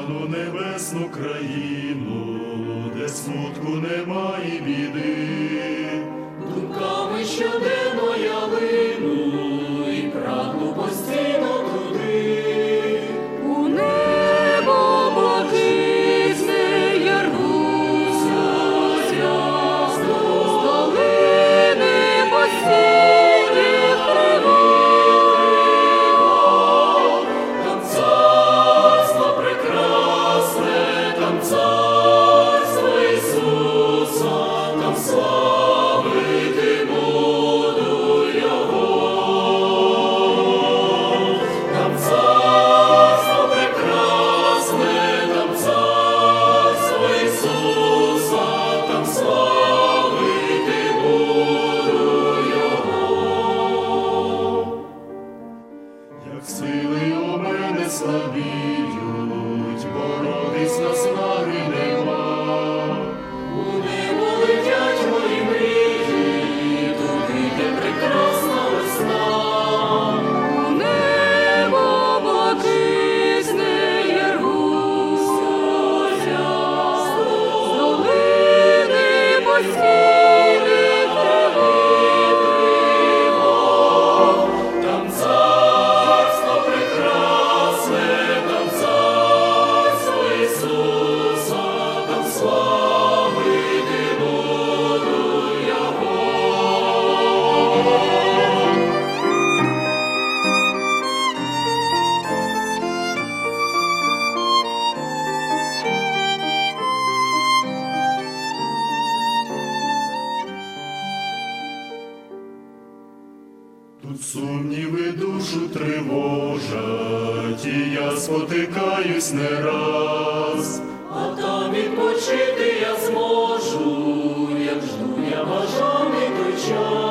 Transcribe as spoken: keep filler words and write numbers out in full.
славну небесну країну, де смутку немає і біди. Думками щоденно я лину і прагну постійно туди. У небо блакитне я рвуся, з долини постійних тривог. Там царство прекрасне, там царство Ісуса, там славити буду Його. Там царство прекрасне, там царство Ісуса, там славити буду Його. Як сили у мене слабіють, боротись наснаги нема. У небо летять мої мрії, туди, де прекрасна весна. у небо блакитне я рвуся, з долини постійних тривог. Там царство прекрасне, там царство Ісуса, там славити буду Його. Тут сумніви душу тривожать, і я спотикаюсь не раз. А там відпочити я зможу, як жду я бажаний той час.